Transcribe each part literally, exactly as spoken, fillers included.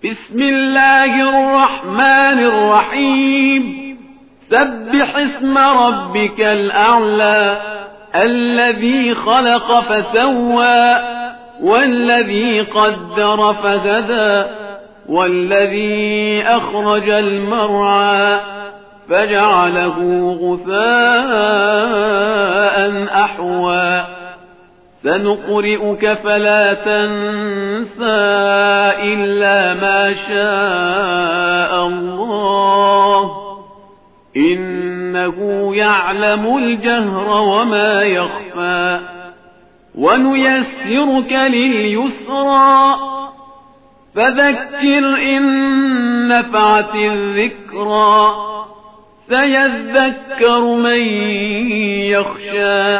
بسم الله الرحمن الرحيم سبح اسم ربك الأعلى الذي خلق فسوى والذي قدر فهدى والذي أخرج المرعى فجعله غثاء أحوى سنقرئك فلا تنسى إلا ما شاء الله إنه يعلم الجهر وما يخفى ونيسرك لليسرى فذكر إن نفعت الذكرى سيذكر من يخشى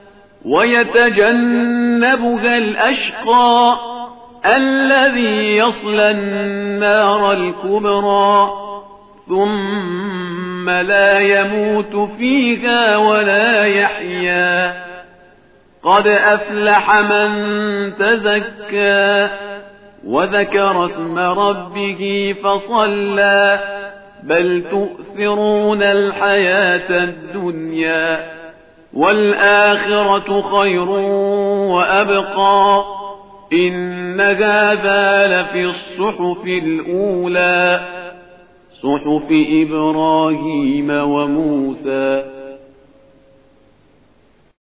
ويتجنبها الأشقى الذي يصلى النار الكبرى ثم لا يموت فيها ولا يحيا قد أفلح من تزكى وذكر اسم ربه فصلى بل تؤثرون الحياة الدنيا والآخرة خير وأبقى إن هذا لفي الصحف الأولى صحف إبراهيم وموسى